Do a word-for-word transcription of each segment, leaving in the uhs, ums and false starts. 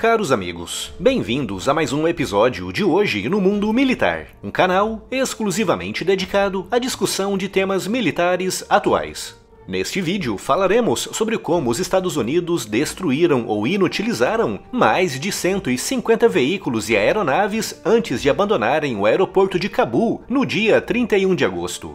caros amigos, bem-vindos a mais um episódio de Hoje no Mundo Militar, um canal exclusivamente dedicado à discussão de temas militares atuais. Neste vídeo falaremos sobre como os Estados Unidos destruíram ou inutilizaram mais de cento e cinquenta veículos e aeronaves antes de abandonarem o aeroporto de Cabul no dia trinta e um de agosto.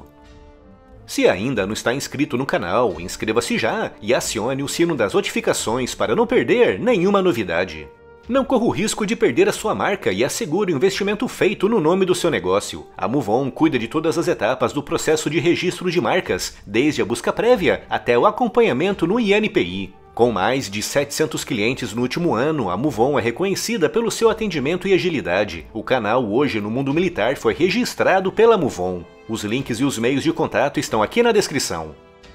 Se ainda não está inscrito no canal, inscreva-se já e acione o sino das notificações para não perder nenhuma novidade. Não corra o risco de perder a sua marca e assegure o investimento feito no nome do seu negócio. A Muvon cuida de todas as etapas do processo de registro de marcas, desde a busca prévia até o acompanhamento no I N P I. Com mais de setecentos clientes no último ano, a Muvon é reconhecida pelo seu atendimento e agilidade. O canal Hoje no Mundo Militar foi registrado pela Muvon. Os links e os meios de contato estão aqui na descrição.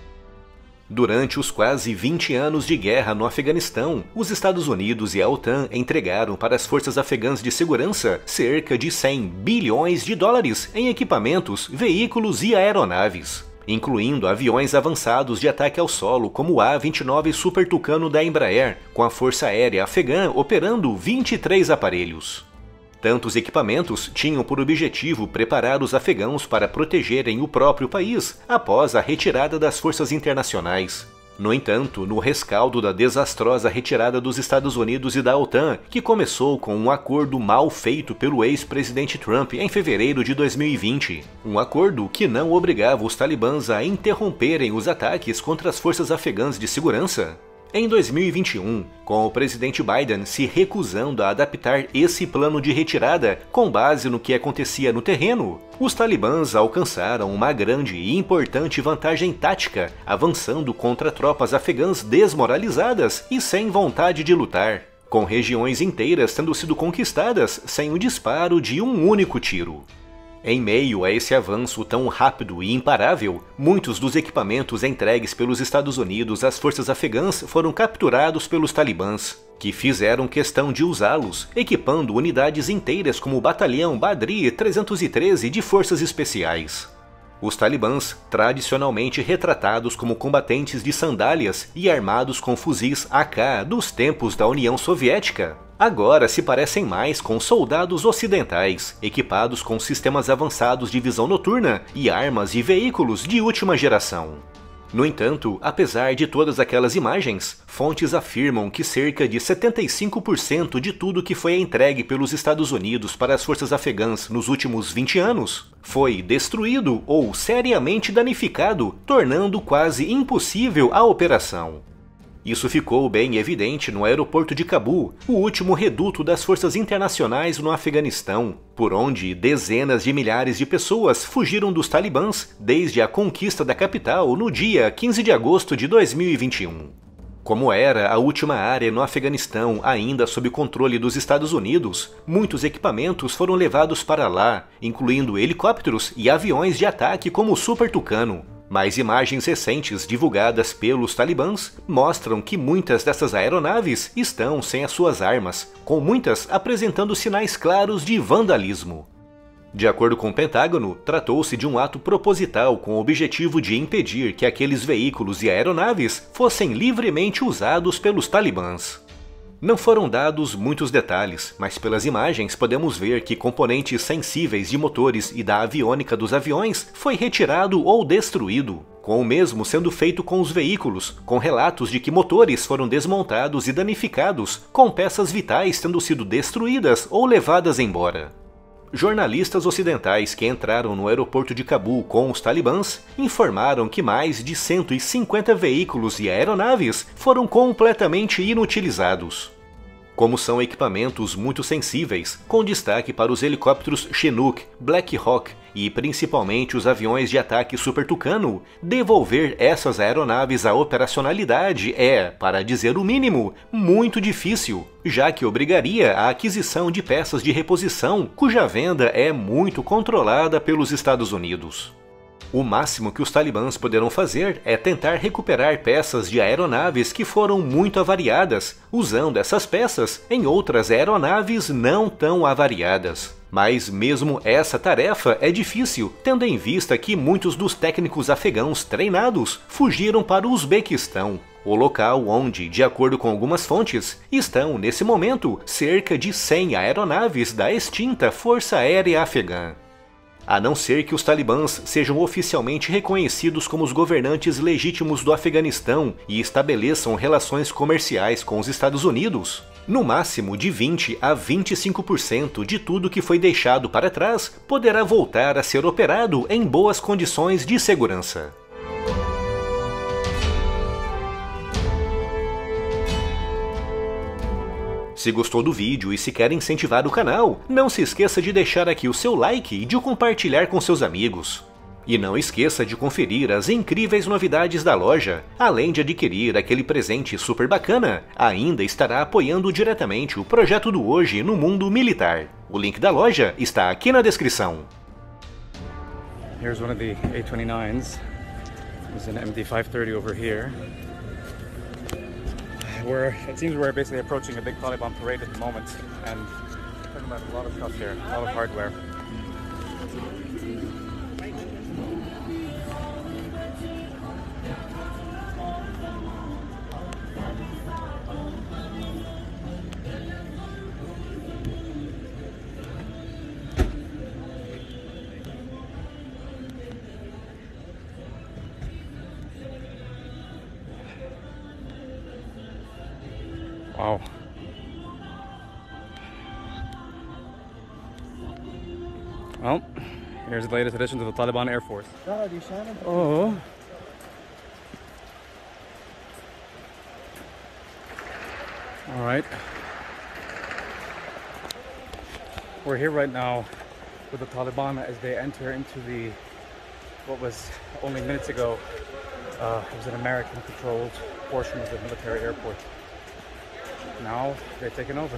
Durante os quase vinte anos de guerra no Afeganistão, os Estados Unidos e a OTAN entregaram para as forças afegãs de segurança cerca de cem bilhões de dólares em equipamentos, veículos e aeronaves, incluindo aviões avançados de ataque ao solo como o A vinte e nove Super Tucano da Embraer, com a Força Aérea Afegã operando vinte e três aparelhos. Tantos equipamentos tinham por objetivo preparar os afegãos para protegerem o próprio país após a retirada das forças internacionais. No entanto, no rescaldo da desastrosa retirada dos Estados Unidos e da OTAN, que começou com um acordo mal feito pelo ex-presidente Trump em fevereiro de dois mil e vinte, um acordo que não obrigava os talibãs a interromperem os ataques contra as forças afegãs de segurança. Em dois mil e vinte e um, com o presidente Biden se recusando a adaptar esse plano de retirada com base no que acontecia no terreno, os talibãs alcançaram uma grande e importante vantagem tática, avançando contra tropas afegãs desmoralizadas e sem vontade de lutar, com regiões inteiras tendo sido conquistadas sem o disparo de um único tiro. Em meio a esse avanço tão rápido e imparável, muitos dos equipamentos entregues pelos Estados Unidos às forças afegãs foram capturados pelos talibãs, que fizeram questão de usá-los, equipando unidades inteiras como o Batalhão Badri trezentos e treze de Forças Especiais. Os talibãs, tradicionalmente retratados como combatentes de sandálias e armados com fuzis A K dos tempos da União Soviética, agora se parecem mais com soldados ocidentais, equipados com sistemas avançados de visão noturna e armas e veículos de última geração. No entanto, apesar de todas aquelas imagens, fontes afirmam que cerca de setenta e cinco por cento de tudo que foi entregue pelos Estados Unidos para as forças afegãs nos últimos vinte anos foi destruído ou seriamente danificado, tornando quase impossível a operação. Isso ficou bem evidente no aeroporto de Cabul, o último reduto das forças internacionais no Afeganistão, por onde dezenas de milhares de pessoas fugiram dos talibãs desde a conquista da capital no dia quinze de agosto de dois mil e vinte e um. Como era a última área no Afeganistão ainda sob controle dos Estados Unidos, muitos equipamentos foram levados para lá, incluindo helicópteros e aviões de ataque como o Super Tucano. Mas imagens recentes divulgadas pelos talibãs mostram que muitas dessas aeronaves estão sem as suas armas, com muitas apresentando sinais claros de vandalismo. De acordo com o Pentágono, tratou-se de um ato proposital com o objetivo de impedir que aqueles veículos e aeronaves fossem livremente usados pelos talibãs. Não foram dados muitos detalhes, mas pelas imagens podemos ver que componentes sensíveis de motores e da aviônica dos aviões foi retirado ou destruído, com o mesmo sendo feito com os veículos, com relatos de que motores foram desmontados e danificados, com peças vitais tendo sido destruídas ou levadas embora. Jornalistas ocidentais que entraram no aeroporto de Cabul com os talibãs informaram que mais de cento e cinquenta veículos e aeronaves foram completamente inutilizados. Como são equipamentos muito sensíveis, com destaque para os helicópteros Chinook, Black Hawk e principalmente os aviões de ataque Super Tucano, devolver essas aeronaves à operacionalidade é, para dizer o mínimo, muito difícil, já que obrigaria a aquisição de peças de reposição cuja venda é muito controlada pelos Estados Unidos. O máximo que os talibãs poderão fazer é tentar recuperar peças de aeronaves que foram muito avariadas, usando essas peças em outras aeronaves não tão avariadas. Mas mesmo essa tarefa é difícil, tendo em vista que muitos dos técnicos afegãos treinados fugiram para o Uzbequistão, O local onde, de acordo com algumas fontes, estão, nesse momento, cerca de cem aeronaves da extinta Força Aérea Afegã. A não ser que os talibãs sejam oficialmente reconhecidos como os governantes legítimos do Afeganistão e estabeleçam relações comerciais com os Estados Unidos, no máximo de vinte a vinte e cinco por cento de tudo que foi deixado para trás poderá voltar a ser operado em boas condições de segurança. Se gostou do vídeo e se quer incentivar o canal, não se esqueça de deixar aqui o seu like e de o compartilhar com seus amigos. E não esqueça de conferir as incríveis novidades da loja. Além de adquirir aquele presente super bacana, ainda estará apoiando diretamente o projeto do Hoje no Mundo Militar. O link da loja está aqui na descrição. Here's one of the A twenty-nines. There's an M D five thirty over here. We're, it seems we're basically approaching a big Taliban parade at the moment, and talking about a lot of stuff here, a lot of hardware. Wow. Well, here's the latest addition to the Taliban Air Force. Oh. All right. We're here right now with the Taliban as they enter into the, what was only minutes ago, uh, it was an American-controlled portion of the military airport. Now they're taking over.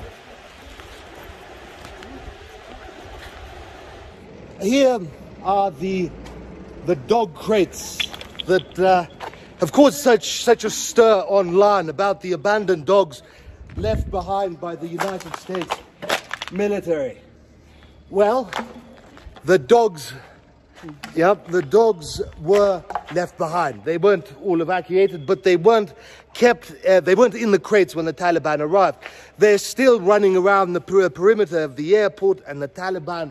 Here are the the dog crates that uh, have caused such such a stir online about the abandoned dogs left behind by the United States military. Well, the dogs, yep, the dogs were left behind. They weren't all evacuated, but they weren't kept, uh, they weren't in the crates when the Taliban arrived. They're still running around the per perimeter of the airport, and the Taliban,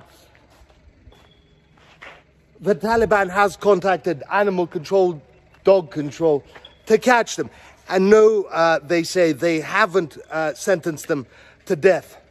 the Taliban has contacted animal control, dog control, to catch them. And no, uh, they say they haven't uh, sentenced them to death.